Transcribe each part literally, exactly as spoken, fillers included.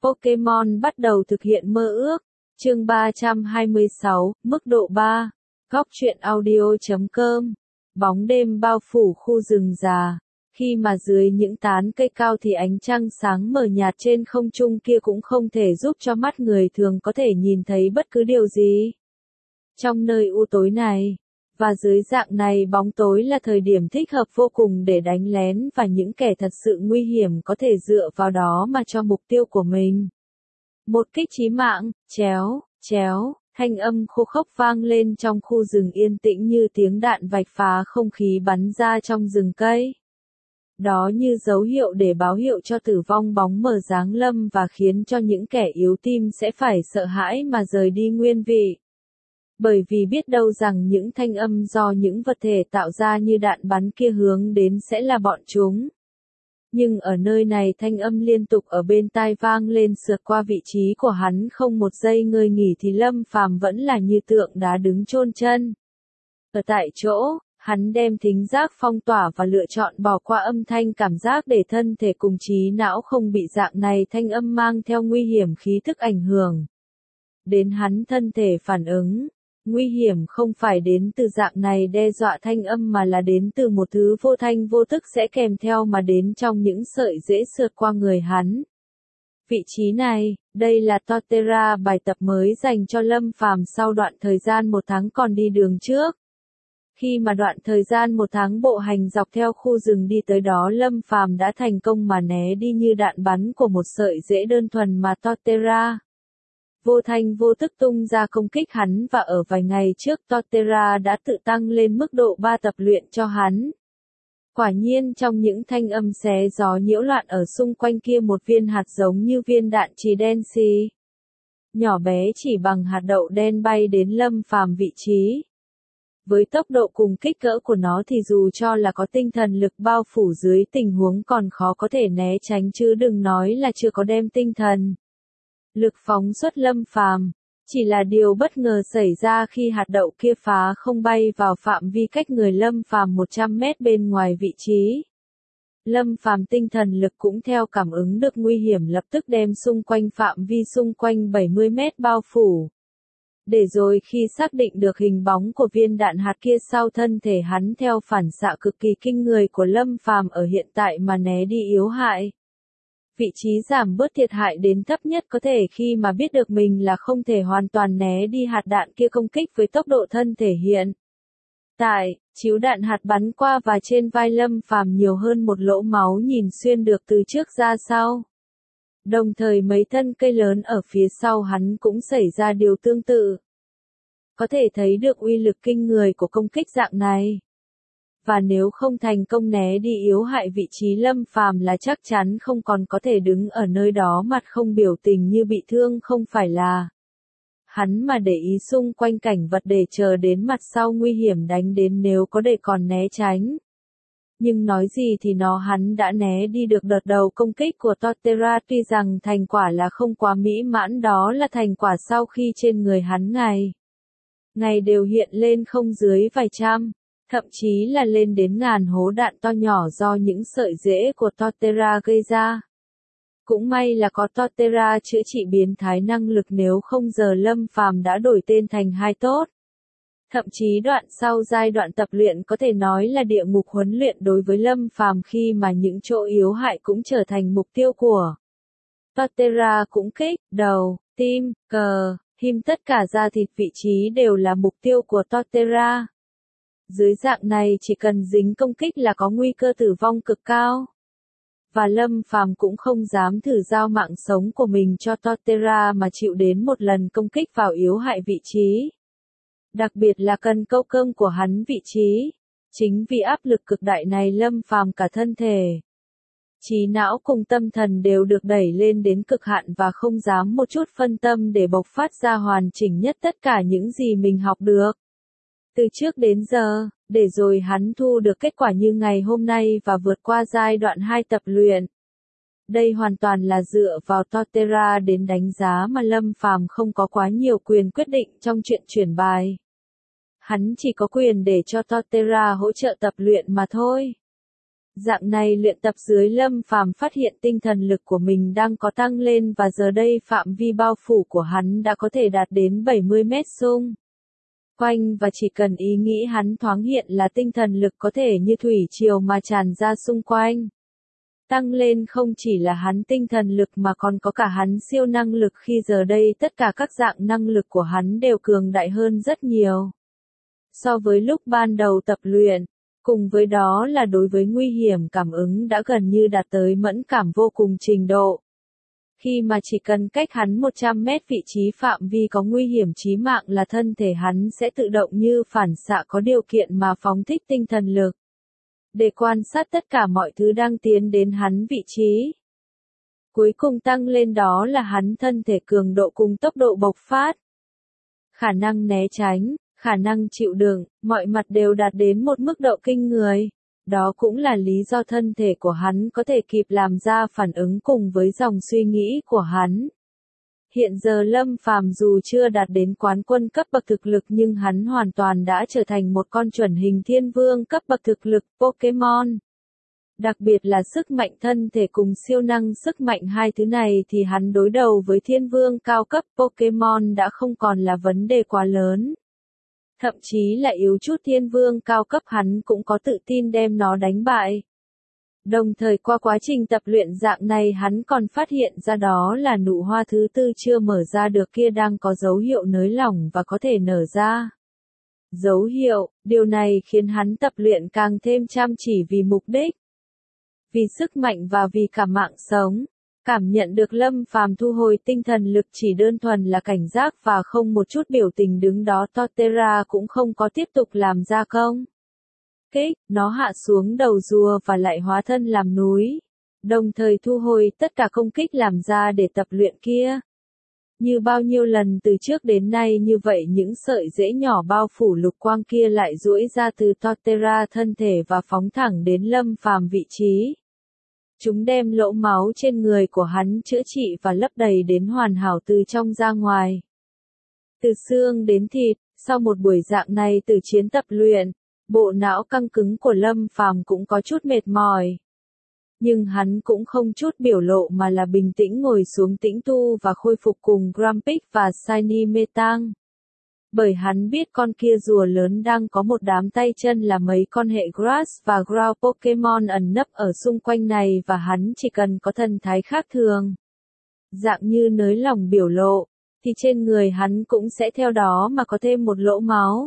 Pokemon bắt đầu thực hiện mơ ước. Chương ba trăm hai mươi sáu, mức độ ba. Góc truyện audio chấm com. Bóng đêm bao phủ khu rừng già. Khi mà dưới những tán cây cao thì ánh trăng sáng mờ nhạt trên không trung kia cũng không thể giúp cho mắt người thường có thể nhìn thấy bất cứ điều gì. Trong nơi u tối này, và dưới dạng này bóng tối là thời điểm thích hợp vô cùng để đánh lén và những kẻ thật sự nguy hiểm có thể dựa vào đó mà cho mục tiêu của mình. Một kích chí mạng, chéo, chéo, thanh âm khô khốc vang lên trong khu rừng yên tĩnh như tiếng đạn vạch phá không khí bắn ra trong rừng cây. Đó như dấu hiệu để báo hiệu cho tử vong bóng mờ giáng lâm và khiến cho những kẻ yếu tim sẽ phải sợ hãi mà rời đi nguyên vị. Bởi vì biết đâu rằng những thanh âm do những vật thể tạo ra như đạn bắn kia hướng đến sẽ là bọn chúng. Nhưng ở nơi này thanh âm liên tục ở bên tai vang lên sượt qua vị trí của hắn không một giây ngơi nghỉ thì Lâm Phàm vẫn là như tượng đá đứng chôn chân. Ở tại chỗ, hắn đem thính giác phong tỏa và lựa chọn bỏ qua âm thanh cảm giác để thân thể cùng trí não không bị dạng này thanh âm mang theo nguy hiểm khí thức ảnh hưởng. Đến hắn thân thể phản ứng. Nguy hiểm không phải đến từ dạng này đe dọa thanh âm mà là đến từ một thứ vô thanh vô thức sẽ kèm theo mà đến trong những sợi dễ sượt qua người hắn. Vị trí này, đây là Torterra bài tập mới dành cho Lâm Phàm sau đoạn thời gian một tháng còn đi đường trước. Khi mà đoạn thời gian một tháng bộ hành dọc theo khu rừng đi tới đó Lâm Phàm đã thành công mà né đi như đạn bắn của một sợi dễ đơn thuần mà Torterra. Vô thanh vô thức tung ra công kích hắn và ở vài ngày trước Torterra đã tự tăng lên mức độ ba tập luyện cho hắn. Quả nhiên trong những thanh âm xé gió nhiễu loạn ở xung quanh kia một viên hạt giống như viên đạn chì đen xì. Nhỏ bé chỉ bằng hạt đậu đen bay đến Lâm Phàm vị trí. Với tốc độ cùng kích cỡ của nó thì dù cho là có tinh thần lực bao phủ dưới tình huống còn khó có thể né tránh chứ đừng nói là chưa có đem tinh thần lực phóng xuất Lâm Phàm. Chỉ là điều bất ngờ xảy ra khi hạt đậu kia phá không bay vào phạm vi cách người Lâm Phàm một trăm mét bên ngoài vị trí. Lâm Phàm tinh thần lực cũng theo cảm ứng được nguy hiểm lập tức đem xung quanh phạm vi xung quanh bảy mươi mét bao phủ. Để rồi khi xác định được hình bóng của viên đạn hạt kia sau thân thể hắn theo phản xạ cực kỳ kinh người của Lâm Phàm ở hiện tại mà né đi yếu hại. Vị trí giảm bớt thiệt hại đến thấp nhất có thể khi mà biết được mình là không thể hoàn toàn né đi hạt đạn kia công kích với tốc độ thân thể hiện tại, chiếu đạn hạt bắn qua và trên vai Lâm Phàm nhiều hơn một lỗ máu nhìn xuyên được từ trước ra sau. Đồng thời mấy thân cây lớn ở phía sau hắn cũng xảy ra điều tương tự. Có thể thấy được uy lực kinh người của công kích dạng này. Và nếu không thành công né đi yếu hại vị trí Lâm Phàm là chắc chắn không còn có thể đứng ở nơi đó mặt không biểu tình như bị thương không phải là. Hắn mà để ý xung quanh cảnh vật để chờ đến mặt sau nguy hiểm đánh đến nếu có để còn né tránh. Nhưng nói gì thì nó hắn đã né đi được đợt đầu công kích của Torterra tuy rằng thành quả là không quá mỹ mãn đó là thành quả sau khi trên người hắn ngày. Ngày đều hiện lên không dưới vài trăm. Thậm chí là lên đến ngàn hố đạn to nhỏ do những sợi rễ của Torterra gây ra. Cũng may là có Torterra chữa trị biến thái năng lực nếu không giờ Lâm Phàm đã đổi tên thành hai tốt. Thậm chí đoạn sau giai đoạn tập luyện có thể nói là địa ngục huấn luyện đối với Lâm Phàm khi mà những chỗ yếu hại cũng trở thành mục tiêu của Torterra cũng kích, đầu, tim, cờ, him tất cả da thịt vị trí đều là mục tiêu của Torterra. Dưới dạng này chỉ cần dính công kích là có nguy cơ tử vong cực cao. Và Lâm Phàm cũng không dám thử giao mạng sống của mình cho Torterra mà chịu đến một lần công kích vào yếu hại vị trí. Đặc biệt là cần câu cơm của hắn vị trí. Chính vì áp lực cực đại này Lâm Phàm cả thân thể, trí não cùng tâm thần đều được đẩy lên đến cực hạn và không dám một chút phân tâm để bộc phát ra hoàn chỉnh nhất tất cả những gì mình học được. Từ trước đến giờ, để rồi hắn thu được kết quả như ngày hôm nay và vượt qua giai đoạn hai tập luyện. Đây hoàn toàn là dựa vào Torterra đến đánh giá mà Lâm Phàm không có quá nhiều quyền quyết định trong chuyện chuyển bài. Hắn chỉ có quyền để cho Torterra hỗ trợ tập luyện mà thôi. Dạng này luyện tập dưới Lâm Phàm phát hiện tinh thần lực của mình đang có tăng lên và giờ đây phạm vi bao phủ của hắn đã có thể đạt đến bảy mươi mét xung quanh và chỉ cần ý nghĩ hắn thoáng hiện là tinh thần lực có thể như thủy triều mà tràn ra xung quanh. Tăng lên không chỉ là hắn tinh thần lực mà còn có cả hắn siêu năng lực khi giờ đây tất cả các dạng năng lực của hắn đều cường đại hơn rất nhiều. So với lúc ban đầu tập luyện, cùng với đó là đối với nguy hiểm cảm ứng đã gần như đạt tới mẫn cảm vô cùng trình độ. Khi mà chỉ cần cách hắn một trăm mét vị trí phạm vi có nguy hiểm chí mạng là thân thể hắn sẽ tự động như phản xạ có điều kiện mà phóng thích tinh thần lực. Để quan sát tất cả mọi thứ đang tiến đến hắn vị trí. Cuối cùng tăng lên đó là hắn thân thể cường độ cùng tốc độ bộc phát. Khả năng né tránh, khả năng chịu đựng, mọi mặt đều đạt đến một mức độ kinh người. Đó cũng là lý do thân thể của hắn có thể kịp làm ra phản ứng cùng với dòng suy nghĩ của hắn. Hiện giờ Lâm Phàm dù chưa đạt đến quán quân cấp bậc thực lực nhưng hắn hoàn toàn đã trở thành một con chuẩn hình thiên vương cấp bậc thực lực Pokemon. Đặc biệt là sức mạnh thân thể cùng siêu năng sức mạnh hai thứ này thì hắn đối đầu với thiên vương cao cấp Pokemon đã không còn là vấn đề quá lớn. Thậm chí là yếu chút thiên vương cao cấp hắn cũng có tự tin đem nó đánh bại. Đồng thời qua quá trình tập luyện dạng này hắn còn phát hiện ra đó là nụ hoa thứ tư chưa mở ra được kia đang có dấu hiệu nới lỏng và có thể nở ra. Dấu hiệu, điều này khiến hắn tập luyện càng thêm chăm chỉ vì mục đích. Vì sức mạnh và vì cả mạng sống. Cảm nhận được Lâm Phàm thu hồi tinh thần lực chỉ đơn thuần là cảnh giác và không một chút biểu tình đứng đó Torterra cũng không có tiếp tục làm ra công kích, nó hạ xuống đầu rùa và lại hóa thân làm núi, đồng thời thu hồi tất cả công kích làm ra để tập luyện kia. Như bao nhiêu lần từ trước đến nay như vậy những sợi rễ nhỏ bao phủ lục quang kia lại duỗi ra từ Torterra thân thể và phóng thẳng đến Lâm Phàm vị trí. Chúng đem lỗ máu trên người của hắn chữa trị và lấp đầy đến hoàn hảo từ trong ra ngoài. Từ xương đến thịt, sau một buổi dạng này từ chiến tập luyện, bộ não căng cứng của Lâm Phàm cũng có chút mệt mỏi. Nhưng hắn cũng không chút biểu lộ mà là bình tĩnh ngồi xuống tĩnh tu và khôi phục cùng Grumpig và Shiny Metang. Bởi hắn biết con kia rùa lớn đang có một đám tay chân là mấy con hệ Grass và Ground Pokemon ẩn nấp ở xung quanh này và hắn chỉ cần có thần thái khác thường. Dạng như nới lỏng biểu lộ, thì trên người hắn cũng sẽ theo đó mà có thêm một lỗ máu.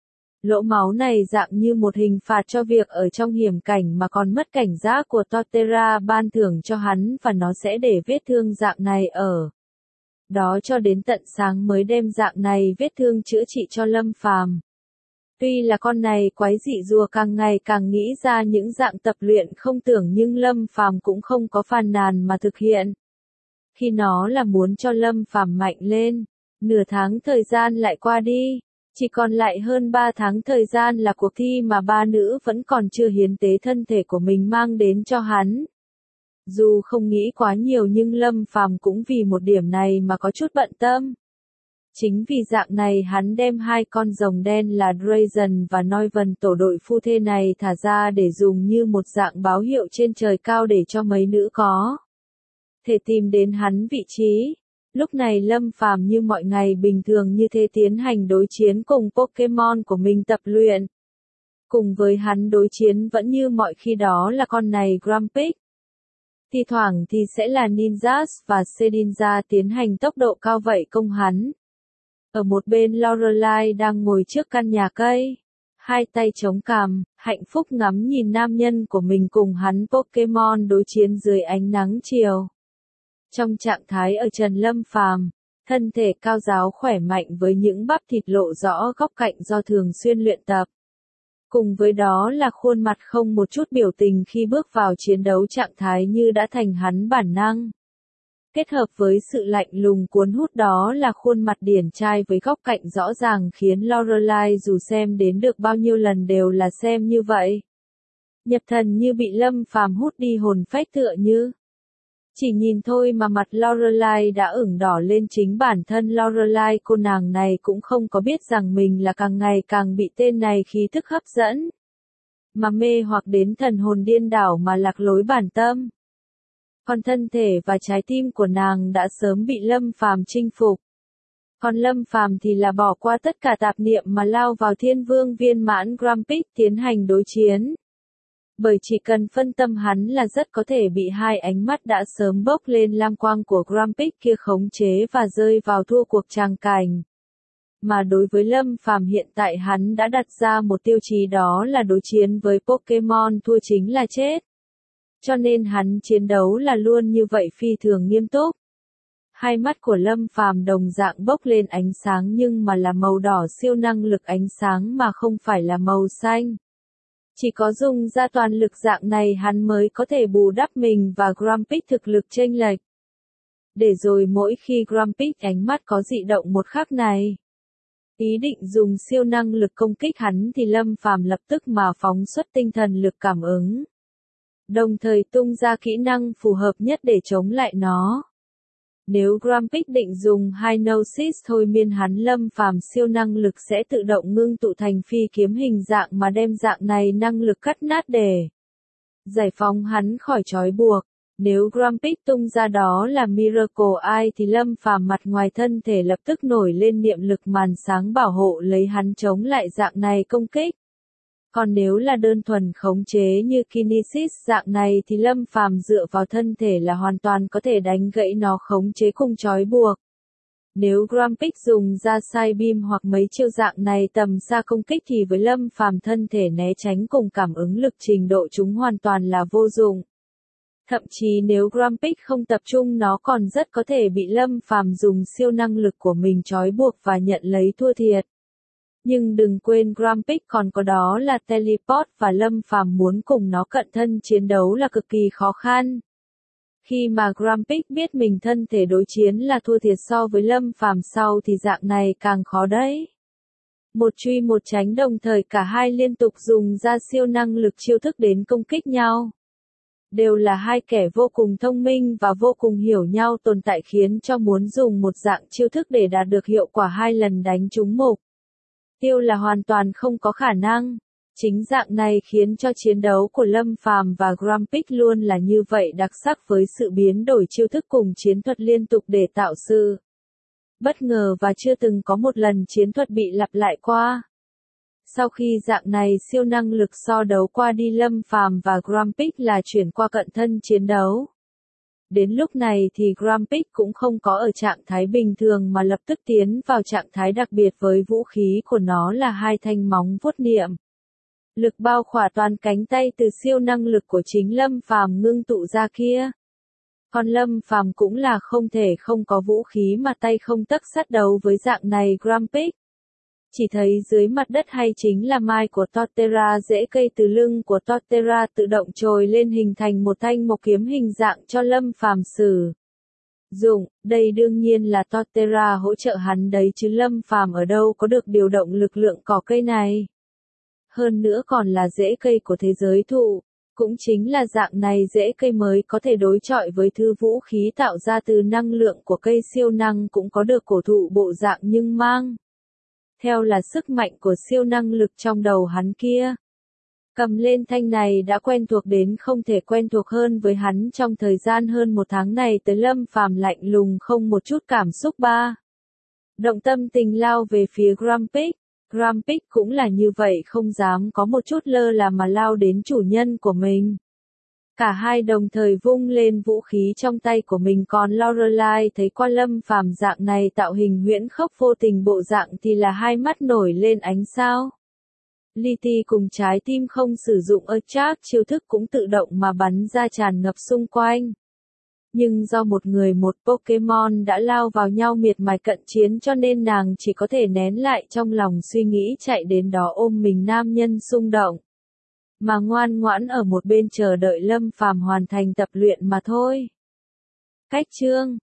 Lỗ máu này dạng như một hình phạt cho việc ở trong hiểm cảnh mà còn mất cảnh giác của Torterra ban thưởng cho hắn và nó sẽ để vết thương dạng này ở đó cho đến tận sáng mới đem dạng này vết thương chữa trị cho Lâm Phàm. Tuy là con này quái dị rùa càng ngày càng nghĩ ra những dạng tập luyện không tưởng nhưng Lâm Phàm cũng không có phàn nàn mà thực hiện. Khi nó là muốn cho Lâm Phàm mạnh lên, nửa tháng thời gian lại qua đi, chỉ còn lại hơn ba tháng thời gian là cuộc thi mà ba nữ vẫn còn chưa hiến tế thân thể của mình mang đến cho hắn. Dù không nghĩ quá nhiều nhưng Lâm Phàm cũng vì một điểm này mà có chút bận tâm. Chính vì dạng này hắn đem hai con rồng đen là Drazen và Noivern tổ đội phu thê này thả ra để dùng như một dạng báo hiệu trên trời cao để cho mấy nữ có thể tìm đến hắn vị trí. Lúc này Lâm Phàm như mọi ngày bình thường như thế tiến hành đối chiến cùng Pokemon của mình tập luyện. Cùng với hắn đối chiến vẫn như mọi khi đó là con này Grumpig. Thi thoảng thì sẽ là Ninjas và Shedinja tiến hành tốc độ cao vậy công hắn. Ở một bên Lorelai đang ngồi trước căn nhà cây, hai tay chống cằm, hạnh phúc ngắm nhìn nam nhân của mình cùng hắn Pokemon đối chiến dưới ánh nắng chiều. Trong trạng thái ở trần Lâm Phàm, thân thể cao ráo khỏe mạnh với những bắp thịt lộ rõ góc cạnh do thường xuyên luyện tập. Cùng với đó là khuôn mặt không một chút biểu tình khi bước vào chiến đấu trạng thái như đã thành hắn bản năng. Kết hợp với sự lạnh lùng cuốn hút đó là khuôn mặt điển trai với góc cạnh rõ ràng khiến Lorelai dù xem đến được bao nhiêu lần đều là xem như vậy. Nhập thần như bị Lâm Phàm hút đi hồn phách tựa như. Chỉ nhìn thôi mà mặt Lorelai đã ửng đỏ lên chính bản thân Lorelai cô nàng này cũng không có biết rằng mình là càng ngày càng bị tên này khí thức hấp dẫn. mà mê hoặc đến thần hồn điên đảo mà lạc lối bản tâm. Còn thân thể và trái tim của nàng đã sớm bị Lâm Phàm chinh phục. Còn Lâm Phàm thì là bỏ qua tất cả tạp niệm mà lao vào Thiên Vương viên mãn Grumpig tiến hành đối chiến. Bởi chỉ cần phân tâm hắn là rất có thể bị hai ánh mắt đã sớm bốc lên lam quang của Grumpig kia khống chế và rơi vào thua cuộc tràng cảnh. Mà đối với Lâm Phàm hiện tại hắn đã đặt ra một tiêu chí, đó là đối chiến với Pokemon thua chính là chết. Cho nên hắn chiến đấu là luôn như vậy, phi thường nghiêm túc. Hai mắt của Lâm Phàm đồng dạng bốc lên ánh sáng nhưng mà là màu đỏ siêu năng lực ánh sáng mà không phải là màu xanh. Chỉ có dùng ra toàn lực dạng này hắn mới có thể bù đắp mình và Grumpig thực lực chênh lệch. Để rồi mỗi khi Grumpig ánh mắt có dị động một khắc này, ý định dùng siêu năng lực công kích hắn thì Lâm Phàm lập tức mà phóng xuất tinh thần lực cảm ứng. Đồng thời tung ra kỹ năng phù hợp nhất để chống lại nó. Nếu Grumpig định dùng Hypnosis thôi miên hắn, Lâm Phàm siêu năng lực sẽ tự động ngưng tụ thành phi kiếm hình dạng mà đem dạng này năng lực cắt nát để giải phóng hắn khỏi trói buộc. Nếu Grumpig tung ra đó là Miracle Eye thì Lâm Phàm mặt ngoài thân thể lập tức nổi lên niệm lực màn sáng bảo hộ lấy hắn chống lại dạng này công kích. Còn nếu là đơn thuần khống chế như Kinesis dạng này thì Lâm Phàm dựa vào thân thể là hoàn toàn có thể đánh gãy nó khống chế cùng trói buộc. Nếu Grumpig dùng ra Sai Beam hoặc mấy chiêu dạng này tầm xa công kích thì với Lâm Phàm thân thể né tránh cùng cảm ứng lực trình độ chúng hoàn toàn là vô dụng. Thậm chí nếu Grumpig không tập trung nó còn rất có thể bị Lâm Phàm dùng siêu năng lực của mình trói buộc và nhận lấy thua thiệt. Nhưng đừng quên Grumpig còn có đó là Teleport và Lâm Phàm muốn cùng nó cận thân chiến đấu là cực kỳ khó khăn. Khi mà Grumpig biết mình thân thể đối chiến là thua thiệt so với Lâm Phàm sau thì dạng này càng khó đấy. Một truy một tránh đồng thời cả hai liên tục dùng ra siêu năng lực chiêu thức đến công kích nhau. Đều là hai kẻ vô cùng thông minh và vô cùng hiểu nhau tồn tại khiến cho muốn dùng một dạng chiêu thức để đạt được hiệu quả hai lần đánh trúng mục tiêu là hoàn toàn không có khả năng. Chính dạng này khiến cho chiến đấu của Lâm Phàm và Grumpig luôn là như vậy đặc sắc với sự biến đổi chiêu thức cùng chiến thuật liên tục để tạo sự bất ngờ và chưa từng có một lần chiến thuật bị lặp lại qua. Sau khi dạng này siêu năng lực so đấu qua đi, Lâm Phàm và Grumpig là chuyển qua cận thân chiến đấu. Đến lúc này thì Grumpig cũng không có ở trạng thái bình thường mà lập tức tiến vào trạng thái đặc biệt với vũ khí của nó là hai thanh móng vuốt niệm lực bao khỏa toàn cánh tay từ siêu năng lực của chính Lâm Phàm ngưng tụ ra kia. Còn Lâm Phàm cũng là không thể không có vũ khí mà tay không tấc sắt đấu với dạng này Grumpig. Chỉ thấy dưới mặt đất hay chính là mai của Torterra, rễ cây từ lưng của Torterra tự động trồi lên hình thành một thanh mộc kiếm hình dạng cho Lâm Phàm sử dụng. Đây đương nhiên là Torterra hỗ trợ hắn đấy chứ Lâm Phàm ở đâu có được điều động lực lượng cỏ cây này. Hơn nữa còn là rễ cây của thế giới thụ. Cũng chính là dạng này rễ cây mới có thể đối chọi với thứ vũ khí tạo ra từ năng lượng của cây siêu năng cũng có được cổ thụ bộ dạng nhưng mang theo là sức mạnh của siêu năng lực trong đầu hắn kia. Cầm lên thanh này đã quen thuộc đến không thể quen thuộc hơn với hắn trong thời gian hơn một tháng này tới Lâm Phàm lạnh lùng không một chút cảm xúc ba. Động tâm tình lao về phía Grumpig. Grumpig cũng là như vậy, không dám có một chút lơ là mà lao đến chủ nhân của mình. Cả hai đồng thời vung lên vũ khí trong tay của mình, còn Lorelai thấy qua Lâm Phàm dạng này tạo hình huyễn khốc vô tình bộ dạng thì là hai mắt nổi lên ánh sao. Liti cùng trái tim không sử dụng Earthshark chiêu thức cũng tự động mà bắn ra tràn ngập xung quanh. Nhưng do một người một Pokemon đã lao vào nhau miệt mài cận chiến cho nên nàng chỉ có thể nén lại trong lòng suy nghĩ chạy đến đó ôm mình nam nhân xung động. Mà ngoan ngoãn ở một bên chờ đợi Lâm Phàm hoàn thành tập luyện mà thôi. Cách chương